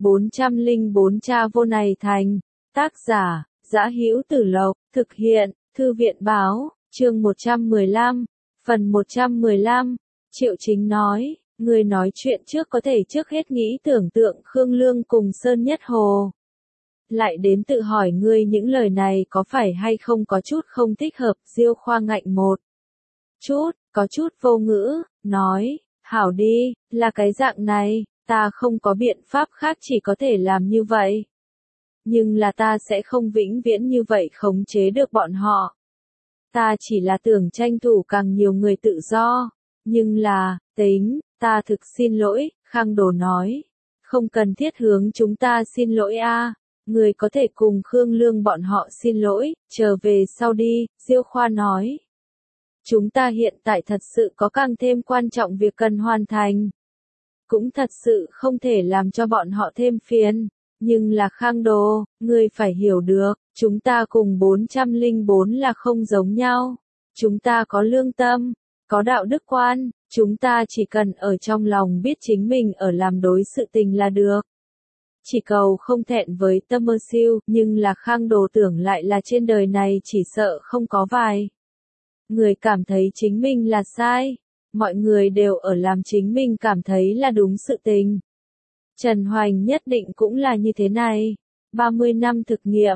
404 Cha vô này thành. Tác giả, Dã Hữu Tử Lộc, thực hiện, Thư viện báo, chương 115, phần 115, Triệu Chính nói, người nói chuyện trước có thể trước hết nghĩ tưởng tượng Khương Lương cùng Sơn Nhất Hồ. Lại đến tự hỏi ngươi những lời này có phải hay không có chút không thích hợp. Diêu Khoa ngạnh một chút, có chút vô ngữ, nói, hảo đi, là cái dạng này, ta không có biện pháp khác chỉ có thể làm như vậy. Nhưng là ta sẽ không vĩnh viễn như vậy khống chế được bọn họ. Ta chỉ là tưởng tranh thủ càng nhiều người tự do. Nhưng là, ta thực xin lỗi, Khang Đồ nói. Không cần thiết hướng chúng ta xin lỗi a. Người có thể cùng Khương Lương bọn họ xin lỗi, trở về sau đi, Diêu Khoa nói. Chúng ta hiện tại thật sự có càng thêm quan trọng việc cần hoàn thành. Cũng thật sự không thể làm cho bọn họ thêm phiền. Nhưng là Khang Đồ, ngươi phải hiểu được, chúng ta cùng 404 là không giống nhau. Chúng ta có lương tâm, có đạo đức quan, chúng ta chỉ cần ở trong lòng biết chính mình ở làm đối sự tình là được. Chỉ cầu không thẹn với tâm mơ siêu, nhưng là Khang Đồ tưởng lại là trên đời này chỉ sợ không có vài người cảm thấy chính mình là sai. Mọi người đều ở làm chính mình cảm thấy là đúng sự tình. Trần Hoành nhất định cũng là như thế này. 30 năm thực nghiệm,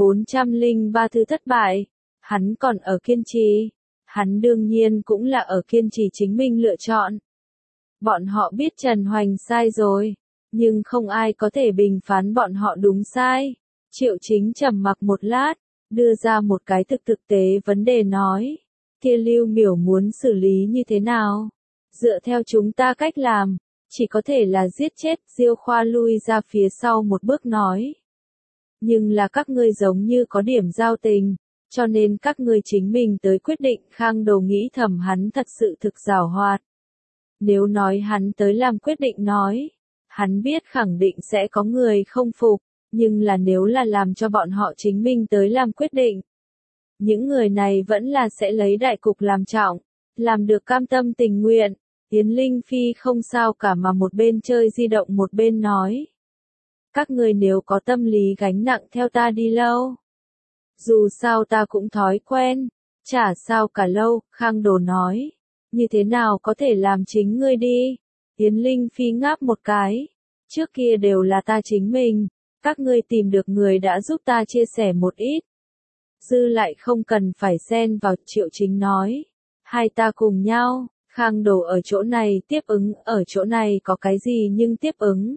403 thứ thất bại. Hắn còn ở kiên trì. Hắn đương nhiên cũng là ở kiên trì chính mình lựa chọn. Bọn họ biết Trần Hoành sai rồi. Nhưng không ai có thể bình phán bọn họ đúng sai. Triệu Chính trầm mặc một lát, đưa ra một cái thực tế vấn đề nói. Kia Lưu Miểu muốn xử lý như thế nào? Dựa theo chúng ta cách làm, chỉ có thể là giết chết. Diêu Khoa lui ra phía sau một bước nói. Nhưng là các ngươi giống như có điểm giao tình, cho nên các ngươi chính mình tới quyết định. Khang Đồ nghĩ thầm hắn thật sự thực giàu hoạt. Nếu nói hắn tới làm quyết định nói, hắn biết khẳng định sẽ có người không phục, nhưng là nếu là làm cho bọn họ chính mình tới làm quyết định, những người này vẫn là sẽ lấy đại cục làm trọng, làm được cam tâm tình nguyện. Yến Linh Phi không sao cả mà một bên chơi di động một bên nói. Các người nếu có tâm lý gánh nặng theo ta đi lâu. Dù sao ta cũng thói quen, chả sao cả lâu, Khang Đồ nói. Như thế nào có thể làm chính ngươi đi? Yến Linh Phi ngáp một cái. Trước kia đều là ta chính mình, các ngươi tìm được người đã giúp ta chia sẻ một ít. Dư lại không cần phải xen vào. Triệu Chính nói. Hai ta cùng nhau, Khang Đồ ở chỗ này tiếp ứng, ở chỗ này có cái gì nhưng tiếp ứng.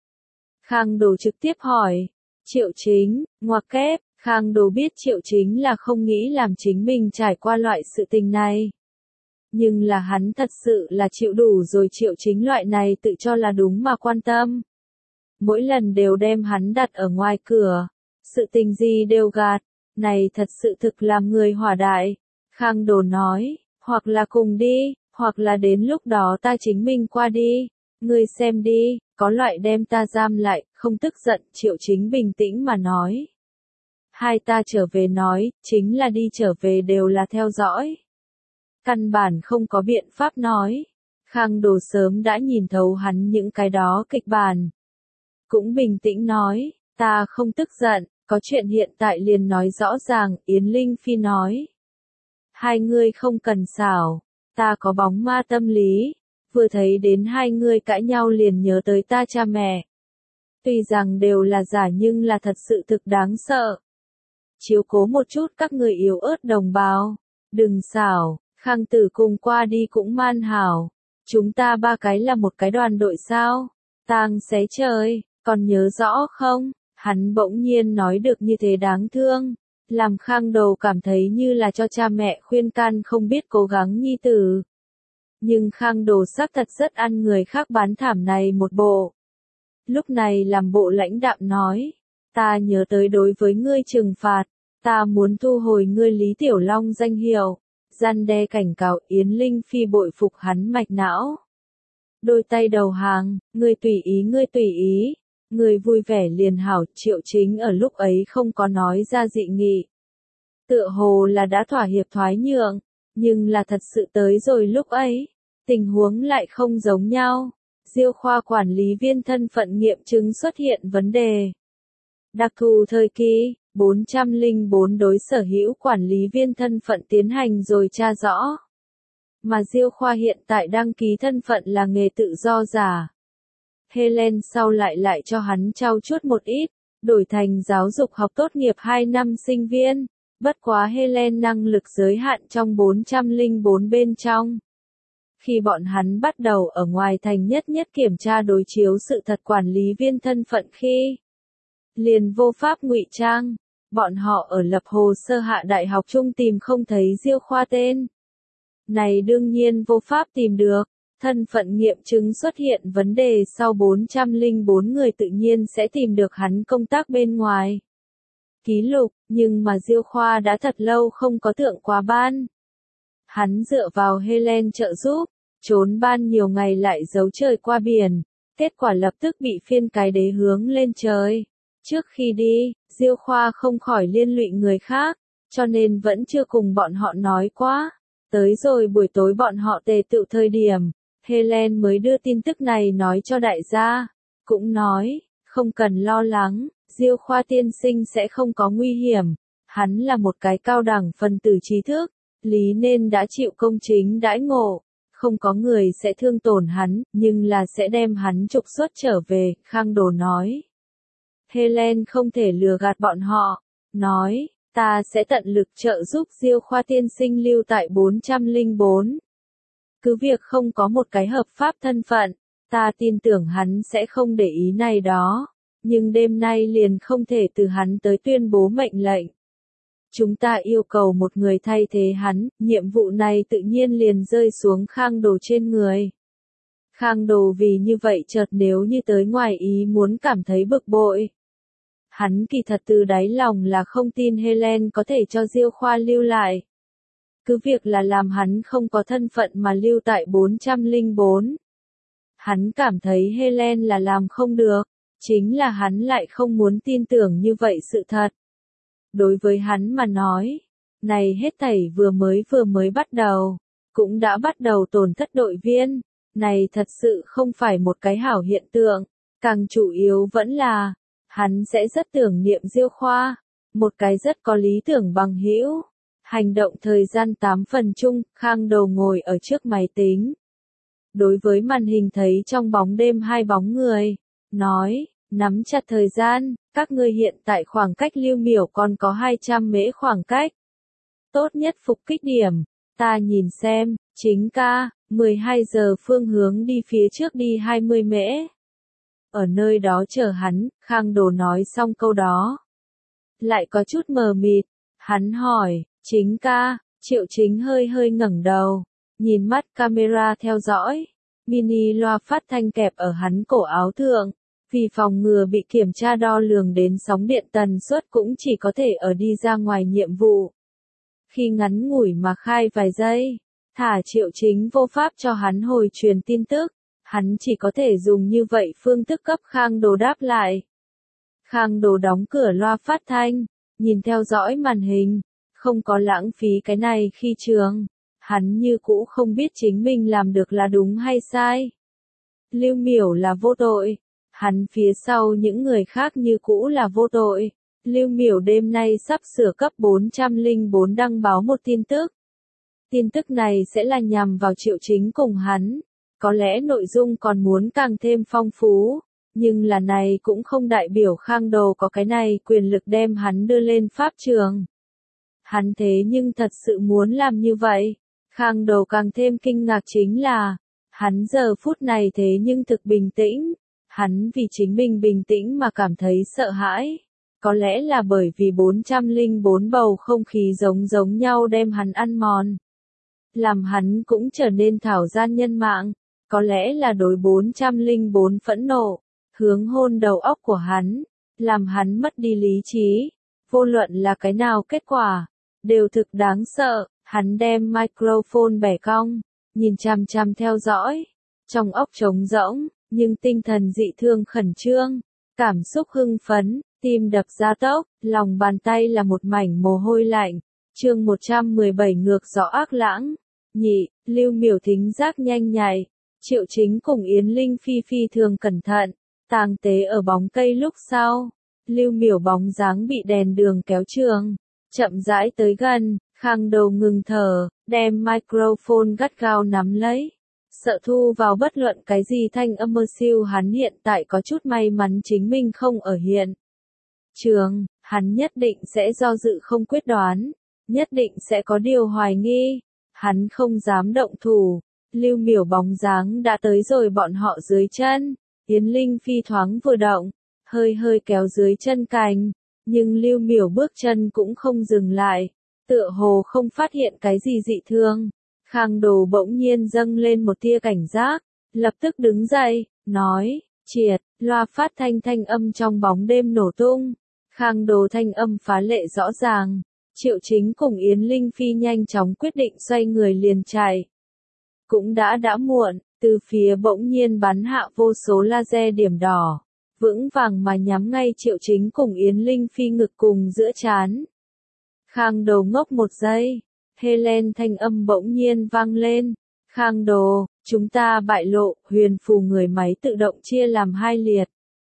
Khang Đồ trực tiếp hỏi. Triệu Chính, ngoặc kép, Khang Đồ biết Triệu Chính là không nghĩ làm chính mình trải qua loại sự tình này. Nhưng là hắn thật sự là chịu đủ rồi Triệu Chính loại này tự cho là đúng mà quan tâm. Mỗi lần đều đem hắn đặt ở ngoài cửa. Sự tình gì đều gạt. Này thật sự thực làm người hỏa đại. Khang Đồ nói, hoặc là cùng đi, hoặc là đến lúc đó ta chính mình qua đi. Ngươi xem đi, có loại đem ta giam lại, không tức giận. Triệu Chính bình tĩnh mà nói. Hai ta trở về nói, chính là đi trở về đều là theo dõi. Căn bản không có biện pháp nói. Khang Đồ sớm đã nhìn thấu hắn những cái đó kịch bản. Cũng bình tĩnh nói, ta không tức giận, có chuyện hiện tại liền nói rõ ràng. Yến Linh Phi nói. Hai ngươi không cần xảo, ta có bóng ma tâm lý. Vừa thấy đến hai ngươi cãi nhau liền nhớ tới ta cha mẹ. Tuy rằng đều là giả nhưng là thật sự thực đáng sợ. Chiếu cố một chút các người yếu ớt đồng bào. Đừng xảo, Khang Tử cùng qua đi cũng man hảo. Chúng ta ba cái là một cái đoàn đội sao? Tang xé trời, còn nhớ rõ không? Hắn bỗng nhiên nói được như thế đáng thương. Làm Khang Đồ cảm thấy như là cho cha mẹ khuyên can không biết cố gắng nhi tử. Nhưng Khang Đồ xác thật rất ăn người khác bán thảm này một bộ. Lúc này làm bộ lãnh đạm nói. Ta nhớ tới đối với ngươi trừng phạt. Ta muốn thu hồi ngươi Lý Tiểu Long danh hiệu. Răn đe cảnh cáo. Yến Linh Phi bội phục hắn mạch não. Đôi tay đầu hàng, ngươi tùy ý ngươi tùy ý. Ngươi vui vẻ liền hảo. Triệu Chính ở lúc ấy không có nói ra dị nghị. Tựa hồ là đã thỏa hiệp thoái nhượng. Nhưng là thật sự tới rồi lúc ấy. Tình huống lại không giống nhau. Diêu khoa quản lý viên thân phận nghiệm chứng xuất hiện vấn đề. Đặc thù thời kỳ, 404 đối sở hữu quản lý viên thân phận tiến hành rồi tra rõ. Mà Diêu khoa hiện tại đăng ký thân phận là nghề tự do giả. Helen sau lại cho hắn trau chuốt một ít, đổi thành giáo dục học tốt nghiệp 2 năm sinh viên. Bất quá Helen năng lực giới hạn trong 404 bên trong. Khi bọn hắn bắt đầu ở ngoài thành nhất kiểm tra đối chiếu sự thật quản lý viên thân phận khi liền vô pháp ngụy trang, bọn họ ở lập hồ sơ hạ đại học chung tìm không thấy Diêu khoa tên. Này đương nhiên vô pháp tìm được, thân phận nghiệm chứng xuất hiện vấn đề sau 404 người tự nhiên sẽ tìm được hắn công tác bên ngoài. Ký lục, nhưng mà Diêu khoa đã thật lâu không có thượng quá ban. Hắn dựa vào Helen trợ giúp, trốn ban nhiều ngày lại giấu trời qua biển, kết quả lập tức bị phiên cái đế hướng lên trời. Trước khi đi, Diêu khoa không khỏi liên lụy người khác, cho nên vẫn chưa cùng bọn họ nói quá. Tới rồi buổi tối bọn họ tề tựu thời điểm, Helen mới đưa tin tức này nói cho đại gia, cũng nói, không cần lo lắng, Diêu khoa tiên sinh sẽ không có nguy hiểm, hắn là một cái cao đẳng phần tử trí thức, lý nên đã chịu công chính đãi ngộ, không có người sẽ thương tổn hắn, nhưng là sẽ đem hắn trục xuất trở về, Khang Đồ nói. Helen không thể lừa gạt bọn họ, nói, ta sẽ tận lực trợ giúp Diêu khoa tiên sinh lưu tại 404. Cứ việc không có một cái hợp pháp thân phận, ta tin tưởng hắn sẽ không để ý này đó, nhưng đêm nay liền không thể từ hắn tới tuyên bố mệnh lệnh. Chúng ta yêu cầu một người thay thế hắn, nhiệm vụ này tự nhiên liền rơi xuống Khang Đồ trên người. Khang Đồ vì như vậy chợt nếu như tới ngoài ý muốn cảm thấy bực bội. Hắn kỳ thật từ đáy lòng là không tin Helen có thể cho Diêu khoa lưu lại. Cứ việc là làm hắn không có thân phận mà lưu tại 404. Hắn cảm thấy Helen là làm không được, chính là hắn lại không muốn tin tưởng như vậy sự thật. Đối với hắn mà nói, này hết thảy vừa mới bắt đầu, cũng đã bắt đầu tổn thất đội viên, này thật sự không phải một cái hảo hiện tượng, càng chủ yếu vẫn là, hắn sẽ rất tưởng niệm Diêu khoa, một cái rất có lý tưởng bằng hữu. Hành động thời gian 8 phần chung, Khang Đồ ngồi ở trước máy tính. Đối với màn hình thấy trong bóng đêm hai bóng người, nói, nắm chặt thời gian, các ngươi hiện tại khoảng cách Lưu Miểu còn có 200 mễ khoảng cách. Tốt nhất phục kích điểm, ta nhìn xem, chính ca, 12 giờ phương hướng đi phía trước đi 20 mễ. Ở nơi đó chờ hắn, Khang Đồ nói xong câu đó. Lại có chút mờ mịt, hắn hỏi, chính ca, Triệu Chính hơi ngẩng đầu, nhìn mắt camera theo dõi, mini loa phát thanh kẹp ở hắn cổ áo thượng, vì phòng ngừa bị kiểm tra đo lường đến sóng điện tần suất cũng chỉ có thể ở đi ra ngoài nhiệm vụ. Khi ngắn ngủi mà khai vài giây, thả Triệu Chính vô pháp cho hắn hồi truyền tin tức, hắn chỉ có thể dùng như vậy phương thức cấp Khang Đồ đáp lại. Khang Đồ đóng cửa loa phát thanh, nhìn theo dõi màn hình, không có lãng phí cái này khi trường, hắn như cũ không biết chính mình làm được là đúng hay sai. Lưu Miểu là vô tội, hắn phía sau những người khác như cũ là vô tội. Lưu Miểu đêm nay sắp sửa cấp 404 đăng báo một tin tức. Tin tức này sẽ là nhằm vào Triệu Chính cùng hắn, có lẽ nội dung còn muốn càng thêm phong phú, nhưng là này cũng không đại biểu Khang Đồ có cái này quyền lực đem hắn đưa lên pháp trường. Hắn thế nhưng thật sự muốn làm như vậy. Khang Đồ càng thêm kinh ngạc chính là, hắn giờ phút này thế nhưng thực bình tĩnh, hắn vì chính mình bình tĩnh mà cảm thấy sợ hãi. Có lẽ là bởi vì 404 bầu không khí giống nhau đem hắn ăn mòn. Làm hắn cũng trở nên thảo gian nhân mạng, có lẽ là đối 404 phẫn nộ, hướng hôn đầu óc của hắn, làm hắn mất đi lý trí. Vô luận là cái nào kết quả, đều thực đáng sợ. Hắn đem microphone bẻ cong, nhìn chằm chằm theo dõi, trong óc trống rỗng, nhưng tinh thần dị thương khẩn trương, cảm xúc hưng phấn, tim đập gia tốc, lòng bàn tay là một mảnh mồ hôi lạnh. Chương 117 ngược gió ác lãng. Nhị, Lưu Miểu thính giác nhanh nhạy, Triệu Chính cùng Yến Linh Phi phi thường cẩn thận, tang tế ở bóng cây lúc sau. Lưu Miểu bóng dáng bị đèn đường kéo trường, chậm rãi tới gần, Khang Đầu ngừng thở, đem microphone gắt gao nắm lấy. Sợ thu vào bất luận cái gì thanh âm mơ siêu, hắn hiện tại có chút may mắn chính mình không ở hiện trường, hắn nhất định sẽ do dự không quyết đoán, nhất định sẽ có điều hoài nghi, hắn không dám động thủ. Lưu Miểu bóng dáng đã tới rồi bọn họ dưới chân, Yến Linh Phi thoáng vừa động, hơi hơi kéo dưới chân cành, nhưng Lưu Miểu bước chân cũng không dừng lại, tựa hồ không phát hiện cái gì dị thường. Khang Đồ bỗng nhiên dâng lên một tia cảnh giác, lập tức đứng dậy, nói, triệt, loa phát thanh âm trong bóng đêm nổ tung. Khang Đồ thanh âm phá lệ rõ ràng, Triệu Chính cùng Yến Linh Phi nhanh chóng quyết định xoay người liền chạy. Cũng đã muộn, từ phía bỗng nhiên bắn hạ vô số laser điểm đỏ, vững vàng mà nhắm ngay Triệu Chính cùng Yến Linh Phi ngực cùng giữa trán. Khang Đồ ngốc một giây, Helen thanh âm bỗng nhiên vang lên, Khang Đồ, chúng ta bại lộ, huyền phù người máy tự động chia làm hai liệt.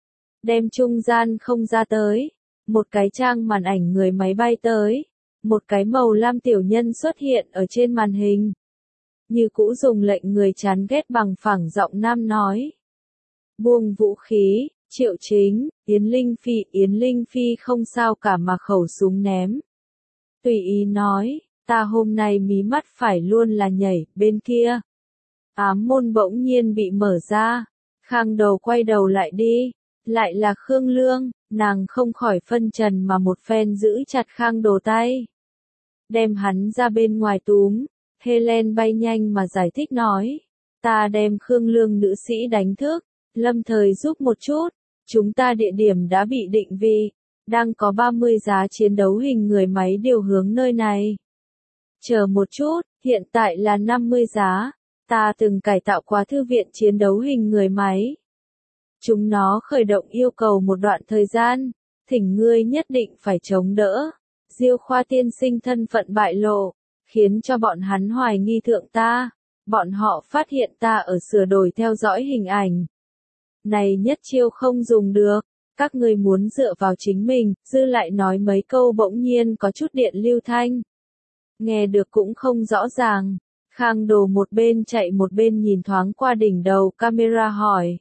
Đem trung gian không ra tới, một cái trang màn ảnh người máy bay tới, một cái màu lam tiểu nhân xuất hiện ở trên màn hình. Như cũ dùng lệnh người chán ghét bằng phẳng giọng nam nói. Buông vũ khí, Triệu Chính, Yến Linh Phi không sao cả mà khẩu súng ném. Tùy ý nói, ta hôm nay mí mắt phải luôn là nhảy, bên kia. Ám môn bỗng nhiên bị mở ra, Khang Đầu quay đầu lại đi, lại là Khương Lương, nàng không khỏi phân trần mà một phen giữ chặt Khang Đồ tay. Đem hắn ra bên ngoài túm. Helen bay nhanh mà giải thích nói, ta đem Khương Lương nữ sĩ đánh thức, lâm thời giúp một chút, chúng ta địa điểm đã bị định vị, đang có 30 giá chiến đấu hình người máy điều hướng nơi này. Chờ một chút, hiện tại là 50 giá, ta từng cải tạo qua thư viện chiến đấu hình người máy. Chúng nó khởi động yêu cầu một đoạn thời gian, thỉnh ngươi nhất định phải chống đỡ. Diêu Khoa tiên sinh thân phận bại lộ, khiến cho bọn hắn hoài nghi thượng ta, bọn họ phát hiện ta ở sửa đổi theo dõi hình ảnh. Này nhất chiêu không dùng được, các ngươi muốn dựa vào chính mình, dư lại nói mấy câu bỗng nhiên có chút điện lưu thanh. Nghe được cũng không rõ ràng, Khang Đồ một bên chạy một bên nhìn thoáng qua đỉnh đầu camera hỏi.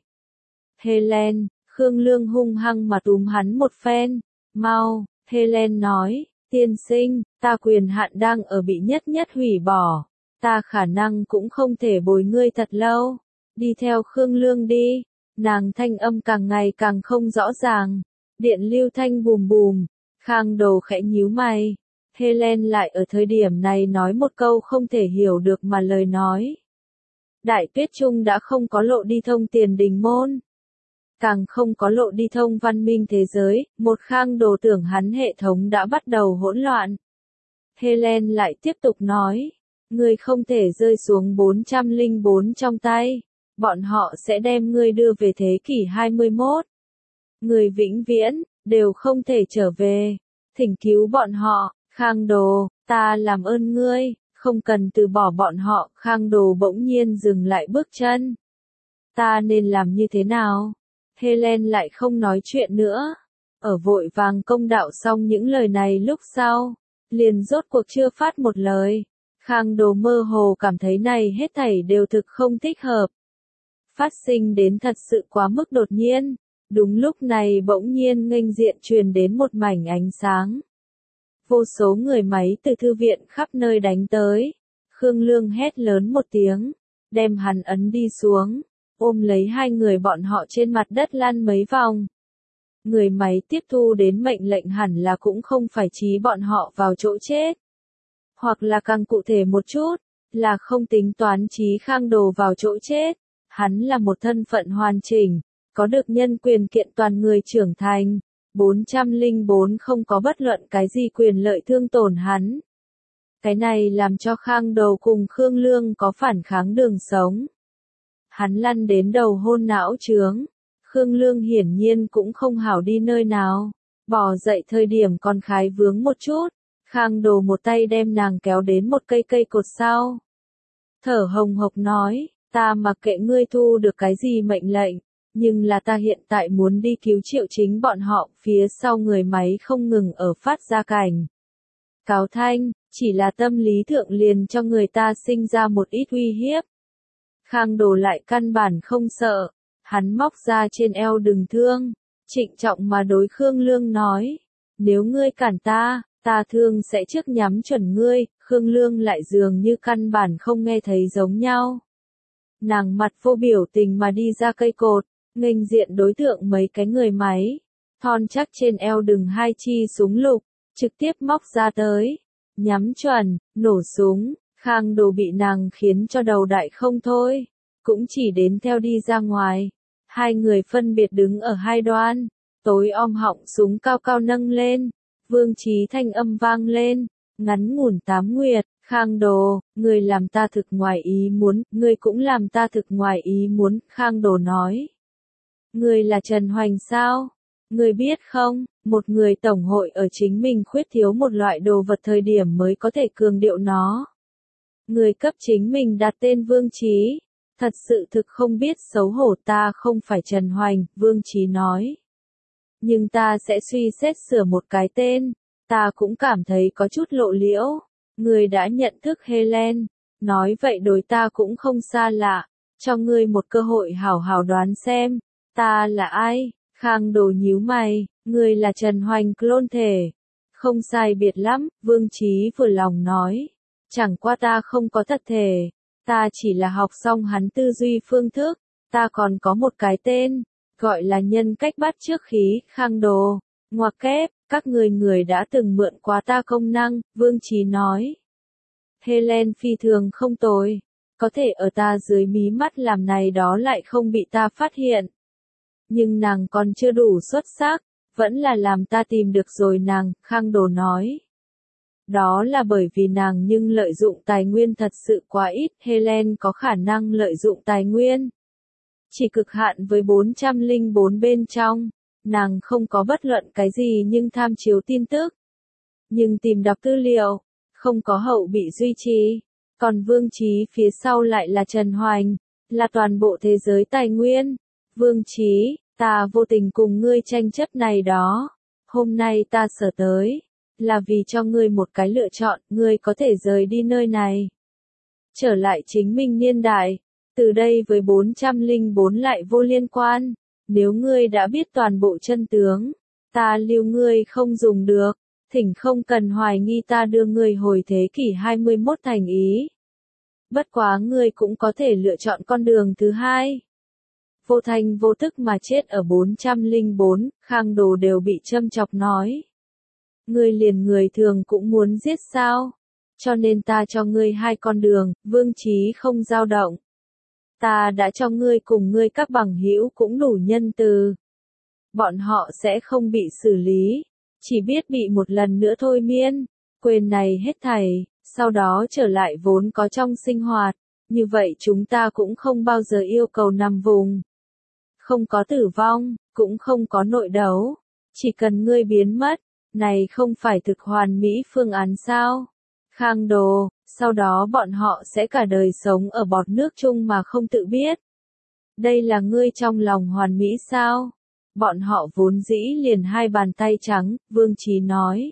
Helen, Khương Lương hung hăng mà túm hắn một phen, mau, Helen nói. Tiên sinh, ta quyền hạn đang ở bị nhất hủy bỏ, ta khả năng cũng không thể bồi ngươi thật lâu, đi theo Khương Lương đi, nàng thanh âm càng ngày càng không rõ ràng, điện lưu thanh bùm bùm, Khang Đồ khẽ nhíu mày, Helen lại ở thời điểm này nói một câu không thể hiểu được mà lời nói. Đại Tuyết Trung đã không có lộ đi thông Tiền Đình môn. Càng không có lộ đi thông văn minh thế giới, một Khang Đồ tưởng hắn hệ thống đã bắt đầu hỗn loạn. Helen lại tiếp tục nói, ngươi không thể rơi xuống 404 trong tay, bọn họ sẽ đem ngươi đưa về thế kỷ 21. Ngươi vĩnh viễn, đều không thể trở về, thỉnh cứu bọn họ, Khang Đồ, ta làm ơn ngươi, không cần từ bỏ bọn họ, Khang Đồ bỗng nhiên dừng lại bước chân. Ta nên làm như thế nào? Helen lại không nói chuyện nữa. Ở vội vàng công đạo xong những lời này lúc sau, liền rốt cuộc chưa phát một lời. Khang Đồ mơ hồ cảm thấy này hết thảy đều thực không thích hợp. Phát sinh đến thật sự quá mức đột nhiên. Đúng lúc này bỗng nhiên nghênh diện truyền đến một mảnh ánh sáng. Vô số người máy từ thư viện khắp nơi đánh tới. Khương Lương hét lớn một tiếng, đem hắn ấn đi xuống, ôm lấy hai người bọn họ trên mặt đất lăn mấy vòng. Người máy tiếp thu đến mệnh lệnh hẳn là cũng không phải trí bọn họ vào chỗ chết. Hoặc là càng cụ thể một chút, là không tính toán trí Khang Đồ vào chỗ chết. Hắn là một thân phận hoàn chỉnh, có được nhân quyền kiện toàn người trưởng thành. 404 không có bất luận cái gì quyền lợi thương tổn hắn. Cái này làm cho Khang Đồ cùng Khương Lương có phản kháng đường sống. Hắn lăn đến đầu hôn não trướng. Khương Lương hiển nhiên cũng không hảo đi nơi nào. Bò dậy thời điểm còn khái vướng một chút. Khang Đồ một tay đem nàng kéo đến một cây cột sau. Thở hồng hộc nói, Ta mặc kệ ngươi thu được cái gì mệnh lệnh, nhưng là ta hiện tại muốn đi cứu Triệu Chính bọn họ, phía sau người máy không ngừng ở phát ra cảnh. Cáo thanh, chỉ là tâm lý thượng liền cho người ta sinh ra một ít uy hiếp. Khang Đồ lại căn bản không sợ, hắn móc ra trên eo đừng thương, trịnh trọng mà đối Khương Lương nói, nếu ngươi cản ta, ta thương sẽ trước nhắm chuẩn ngươi. Khương Lương lại dường như căn bản không nghe thấy giống nhau. Nàng mặt vô biểu tình mà đi ra cây cột, nghênh diện đối tượng mấy cái người máy, thon chắc trên eo đừng hai chi súng lục, trực tiếp móc ra tới, nhắm chuẩn, nổ súng. Khang Đồ bị nàng khiến cho đầu đại không thôi, cũng chỉ đến theo đi ra ngoài. Hai người phân biệt đứng ở hai đoan, tối om họng súng cao cao nâng lên, Vương Chí thanh âm vang lên, ngắn ngủn 8 nguyệt, Khang Đồ, ngươi làm ta thực ngoài ý muốn, ngươi cũng làm ta thực ngoài ý muốn. Khang Đồ nói, ngươi là Trần Hoành sao? Ngươi biết không, một người tổng hội ở chính mình khuyết thiếu một loại đồ vật thời điểm mới có thể cường điệu nó. Người cấp chính mình đặt tên Vương Chí, thật sự thực không biết xấu hổ. Ta không phải Trần Hoành, Vương Chí nói. Nhưng ta sẽ suy xét sửa một cái tên, ta cũng cảm thấy có chút lộ liễu. Ngươi đã nhận thức Helen, nói vậy đối ta cũng không xa lạ, cho ngươi một cơ hội hảo hảo đoán xem, ta là ai? Khang Đồ nhíu mày, ngươi là Trần Hoành clone thể. Không sai biệt lắm, Vương Chí vừa lòng nói. Chẳng qua ta không có thật thể, ta chỉ là học xong hắn tư duy phương thức, ta còn có một cái tên, gọi là nhân cách bắt chước khí. Khang Đồ, ngoặc kép, các người đã từng mượn qua ta công năng, Vương Chí nói. Helen phi thường không tồi, có thể ở ta dưới mí mắt làm này đó lại không bị ta phát hiện. Nhưng nàng còn chưa đủ xuất sắc, vẫn là làm ta tìm được rồi nàng. Khang Đồ nói. Đó là bởi vì nàng nhưng lợi dụng tài nguyên thật sự quá ít. Helen có khả năng lợi dụng tài nguyên chỉ cực hạn với 404 bên trong, nàng không có bất luận cái gì nhưng tham chiếu tin tức, nhưng tìm đọc tư liệu, không có hậu bị duy trì. Còn Vương Chí phía sau lại là Trần Hoành, là toàn bộ thế giới tài nguyên. Vương Chí, ta vô tình cùng ngươi tranh chấp này đó, hôm nay ta sở tới, là vì cho ngươi một cái lựa chọn, ngươi có thể rời đi nơi này, trở lại chính mình niên đại, từ đây với 404 lại vô liên quan. Nếu ngươi đã biết toàn bộ chân tướng, ta lưu ngươi không dùng được, thỉnh không cần hoài nghi ta đưa ngươi hồi thế kỷ 21 thành ý. Bất quá ngươi cũng có thể lựa chọn con đường thứ hai. Vô thành vô thức mà chết ở 404, Khang Đồ đều bị châm chọc nói. Ngươi liền người thường cũng muốn giết sao? Cho nên ta cho ngươi hai con đường. Vương Chí không dao động. Ta đã cho ngươi cùng ngươi các bằng hữu cũng đủ nhân từ. Bọn họ sẽ không bị xử lý, chỉ biết bị một lần nữa thôi miên, quên này hết thảy, sau đó trở lại vốn có trong sinh hoạt. Như vậy chúng ta cũng không bao giờ yêu cầu nằm vùng. Không có tử vong, cũng không có nội đấu. Chỉ cần ngươi biến mất, này không phải thực hoàn mỹ phương án sao? Khang Đồ, sau đó bọn họ sẽ cả đời sống ở bọt nước chung mà không tự biết. Đây là ngươi trong lòng hoàn mỹ sao? Bọn họ vốn dĩ liền hai bàn tay trắng, Vương Chí nói.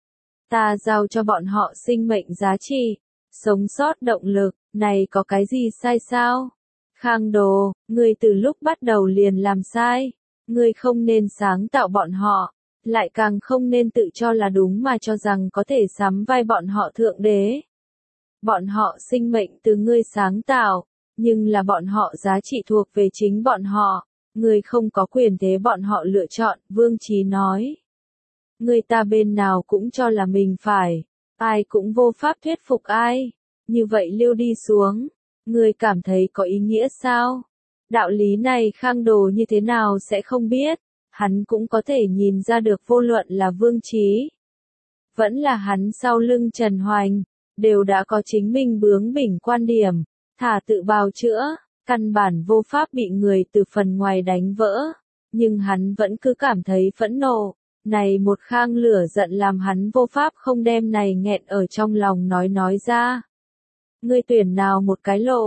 Ta giao cho bọn họ sinh mệnh giá trị, sống sót động lực, này có cái gì sai sao? Khang Đồ, ngươi từ lúc bắt đầu liền làm sai. Ngươi không nên sáng tạo bọn họ, lại càng không nên tự cho là đúng mà cho rằng có thể sắm vai bọn họ thượng đế. Bọn họ sinh mệnh từ ngươi sáng tạo, nhưng là bọn họ giá trị thuộc về chính bọn họ. Ngươi không có quyền thế bọn họ lựa chọn, Vương Chí nói. Người ta bên nào cũng cho là mình phải, ai cũng vô pháp thuyết phục ai. Như vậy lưu đi xuống, ngươi cảm thấy có ý nghĩa sao? Đạo lý này Khang Đồ như thế nào sẽ không biết, hắn cũng có thể nhìn ra được vô luận là Vương Chí. Vẫn là hắn sau lưng Trần Hoành, đều đã có chính mình bướng bỉnh quan điểm, thả tự bào chữa, căn bản vô pháp bị người từ phần ngoài đánh vỡ. Nhưng hắn vẫn cứ cảm thấy phẫn nộ, này một khang lửa giận làm hắn vô pháp không đem này nghẹn ở trong lòng nói ra. Ngươi tuyển nào một cái lộ?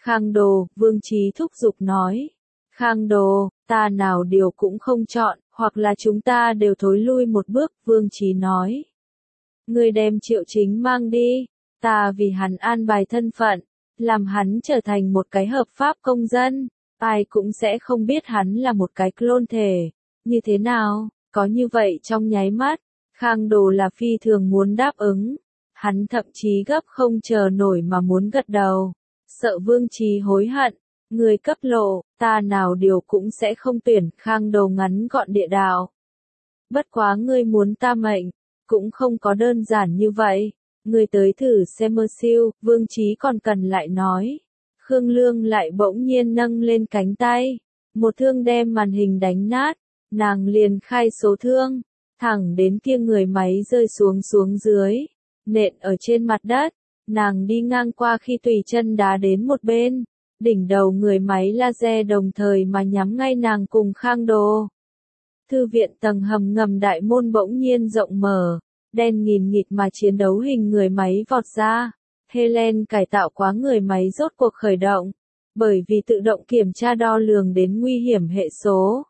Khang Đồ, Vương Chí thúc giục nói. Khang Đồ, ta nào điều cũng không chọn, hoặc là chúng ta đều thối lui một bước, Vương Chí nói. Ngươi đem Triệu Chính mang đi, ta vì hắn an bài thân phận, làm hắn trở thành một cái hợp pháp công dân, ai cũng sẽ không biết hắn là một cái clone thể. Như thế nào, có như vậy trong nháy mắt, Khang Đồ là phi thường muốn đáp ứng. Hắn thậm chí gấp không chờ nổi mà muốn gật đầu. Sợ Vương Chí hối hận, người cấp lộ, ta nào điều cũng sẽ không tuyển. Khang Đồ ngắn gọn địa đạo. Bất quá ngươi muốn ta mệnh, cũng không có đơn giản như vậy. Ngươi tới thử xem mơ siêu, Vương Chí còn cần lại nói. Khương Lương lại bỗng nhiên nâng lên cánh tay. Một thương đem màn hình đánh nát, nàng liền khai số thương, thẳng đến kia người máy rơi xuống dưới, nện ở trên mặt đất. Nàng đi ngang qua khi tùy chân đá đến một bên, đỉnh đầu người máy laser đồng thời mà nhắm ngay nàng cùng Khang Đồ. Thư viện tầng hầm ngầm đại môn bỗng nhiên rộng mở, đen nghìn nghịt mà chiến đấu hình người máy vọt ra. Helen cải tạo quá người máy rốt cuộc khởi động, bởi vì tự động kiểm tra đo lường đến nguy hiểm hệ số.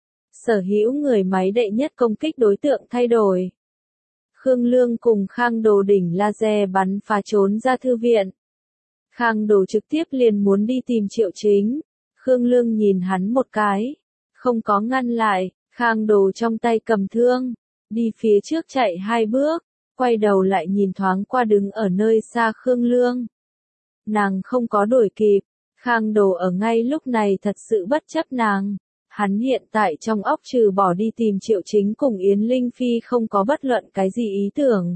Sở hữu người máy đệ nhất công kích đối tượng thay đổi. Khương Lương cùng Khang Đồ đỉnh laser bắn phá trốn ra thư viện. Khang Đồ trực tiếp liền muốn đi tìm Triệu Chính. Khương Lương nhìn hắn một cái, không có ngăn lại. Khang Đồ trong tay cầm thương, đi phía trước chạy 2 bước, quay đầu lại nhìn thoáng qua đứng ở nơi xa Khương Lương. Nàng không có đuổi kịp, Khang Đồ ở ngay lúc này thật sự bất chấp nàng. Hắn hiện tại trong óc trừ bỏ đi tìm Triệu Chính cùng Yến Linh Phi không có bất luận cái gì ý tưởng.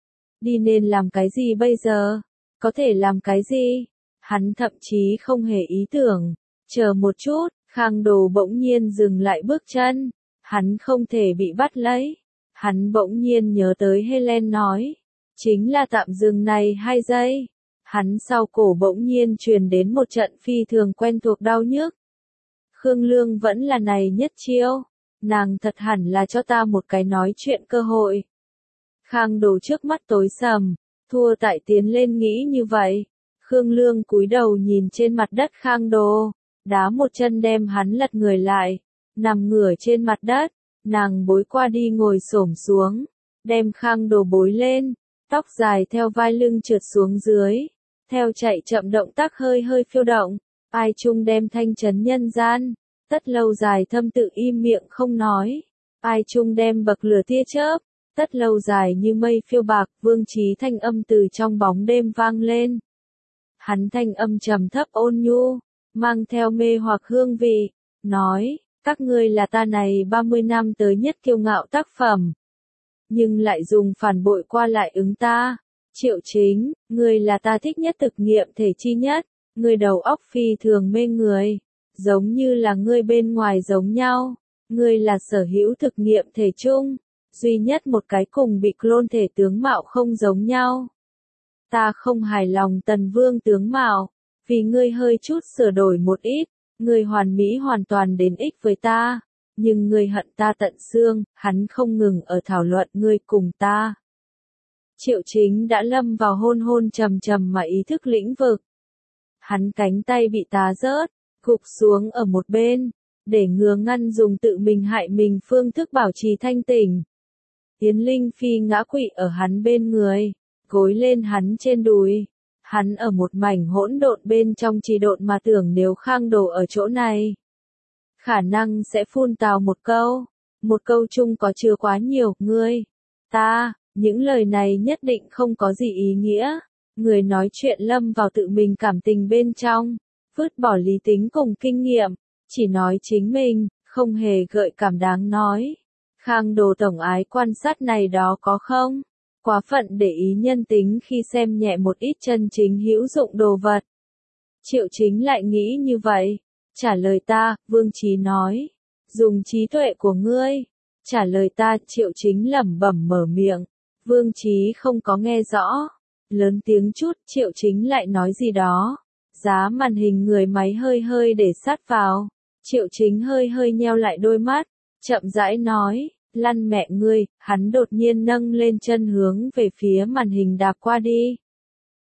Đi nên làm cái gì bây giờ? Có thể làm cái gì? Hắn thậm chí không hề ý tưởng. Chờ một chút, Khang Đồ bỗng nhiên dừng lại bước chân. Hắn không thể bị bắt lấy. Hắn bỗng nhiên nhớ tới Helen nói. Chính là tạm dừng này 2 giây. Hắn sau cổ bỗng nhiên truyền đến một trận phi thường quen thuộc đau nhức. Khương Lương vẫn là này nhất chiêu. Nàng thật hẳn là cho ta một cái nói chuyện cơ hội. Khang Đồ trước mắt tối sầm, thua tại tiến lên nghĩ như vậy. Khương Lương cúi đầu nhìn trên mặt đất Khang Đồ, đá một chân đem hắn lật người lại, nằm ngửa trên mặt đất, nàng bối qua đi ngồi xổm xuống, đem Khang Đồ bối lên, tóc dài theo vai lưng trượt xuống dưới, theo chạy chậm động tác hơi hơi phiêu động. Ai chung đem thanh trấn nhân gian, tất lâu dài thâm tự im miệng không nói. Ai chung đem bậc lửa tia chớp, tất lâu dài như mây phiêu bạc. Vương Chí thanh âm từ trong bóng đêm vang lên. Hắn thanh âm trầm thấp ôn nhu, mang theo mê hoặc hương vị, nói, các ngươi là ta này 30 năm tới nhất kiêu ngạo tác phẩm. Nhưng lại dùng phản bội qua lại ứng ta. Triệu Chính, ngươi là ta thích nhất thực nghiệm thể chi nhất. Ngươi đầu óc phi thường mê người, giống như là ngươi bên ngoài giống nhau. Ngươi là sở hữu thực nghiệm thể chung, duy nhất một cái cùng bị clone thể tướng mạo không giống nhau. Ta không hài lòng Tần Vương tướng mạo, vì ngươi hơi chút sửa đổi một ít, ngươi hoàn mỹ hoàn toàn đến ích với ta, nhưng ngươi hận ta tận xương. Hắn không ngừng ở thảo luận ngươi cùng ta. Triệu Chính đã lâm vào hôn hôn trầm trầm mà ý thức lĩnh vực. Hắn cánh tay bị tá rớt, gục xuống ở một bên, để ngừa ngăn dùng tự mình hại mình phương thức bảo trì thanh tỉnh. Yến Linh Phi ngã quỵ ở hắn bên người, gối lên hắn trên đùi. Hắn ở một mảnh hỗn độn bên trong trì độn mà tưởng nếu Khang Đồ ở chỗ này, khả năng sẽ phun tào một câu chung có chứa quá nhiều, ngươi, ta, những lời này nhất định không có gì ý nghĩa. Người nói chuyện lâm vào tự mình cảm tình bên trong, vứt bỏ lý tính cùng kinh nghiệm, chỉ nói chính mình, không hề gợi cảm đáng nói. Khang Đồ tổng ái quan sát này đó có không? Quá phận để ý nhân tính khi xem nhẹ một ít chân chính hữu dụng đồ vật. Triệu Chính lại nghĩ như vậy. Trả lời ta, Vương Chí nói. Dùng trí tuệ của ngươi. Trả lời ta, Triệu Chính lẩm bẩm mở miệng. Vương Chí không có nghe rõ. Lớn tiếng chút, Triệu Chính lại nói gì đó. Giá màn hình người máy hơi hơi để sát vào. Triệu Chính hơi hơi nheo lại đôi mắt, chậm rãi nói, lăn mẹ ngươi. Hắn đột nhiên nâng lên chân hướng về phía màn hình đạp qua đi.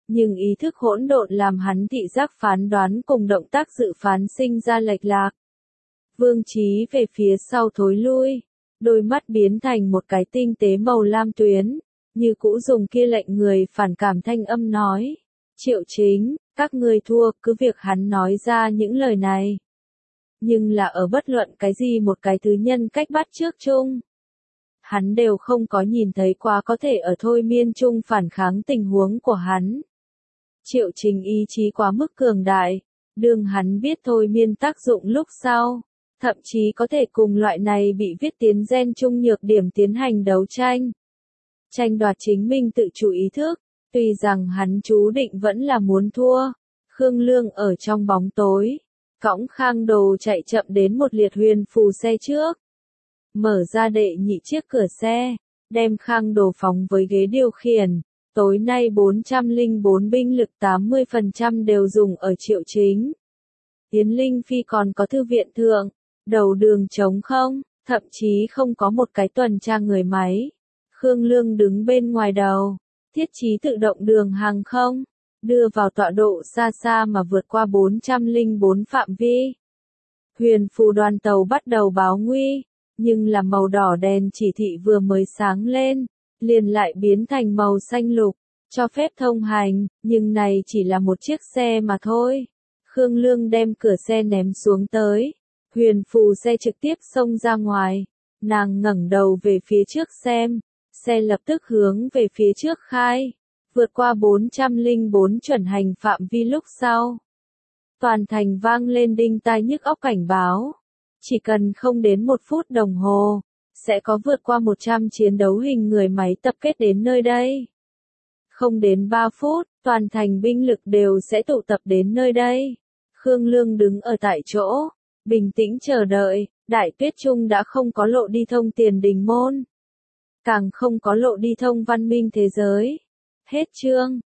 Nhưng ý thức hỗn độn làm hắn thị giác phán đoán cùng động tác dự phán sinh ra lệch lạc. Vương Chí về phía sau thối lui, đôi mắt biến thành một cái tinh tế màu lam tuyến, như cũ dùng kia lệnh người phản cảm thanh âm nói. Triệu Chính, các ngươi thua, cứ việc hắn nói ra những lời này. Nhưng là ở bất luận cái gì một cái thứ nhân cách bắt trước chung. Hắn đều không có nhìn thấy quá có thể ở thôi miên chung phản kháng tình huống của hắn. Triệu Chính ý chí quá mức cường đại, đương hắn biết thôi miên tác dụng lúc sau, thậm chí có thể cùng loại này bị viết tiến gen chung nhược điểm tiến hành đấu tranh. Tranh đoạt chính mình tự chủ ý thức, tuy rằng hắn chú định vẫn là muốn thua. Khương Lương ở trong bóng tối, cõng Khang Đồ chạy chậm đến một liệt huyền phù xe trước. Mở ra đệ nhị chiếc cửa xe, đem Khang Đồ phóng với ghế điều khiển. Tối nay 404 binh lực 80% đều dùng ở Triệu Chính. Yến Linh Phi còn có thư viện thượng, đầu đường trống không, thậm chí không có một cái tuần tra người máy. Khương Lương đứng bên ngoài đầu, thiết trí tự động đường hàng không, đưa vào tọa độ xa xa mà vượt qua 404 phạm vi. Huyền phù đoàn tàu bắt đầu báo nguy, nhưng là màu đỏ đèn chỉ thị vừa mới sáng lên, liền lại biến thành màu xanh lục, cho phép thông hành, nhưng này chỉ là một chiếc xe mà thôi. Khương Lương đem cửa xe ném xuống tới, huyền phù xe trực tiếp xông ra ngoài, nàng ngẩng đầu về phía trước xem, xe lập tức hướng về phía trước khai, vượt qua 404 chuẩn hành phạm vi lúc sau. Toàn thành vang lên đinh tai nhức óc cảnh báo, chỉ cần không đến 1 phút đồng hồ, sẽ có vượt qua 100 chiến đấu hình người máy tập kết đến nơi đây. Không đến 3 phút, toàn thành binh lực đều sẽ tụ tập đến nơi đây. Khương Lương đứng ở tại chỗ, bình tĩnh chờ đợi, Đại Tuyết Trung đã không có lộ đi thông Tiền Đình môn, càng không có lộ đi thông văn minh thế giới. Hết chương.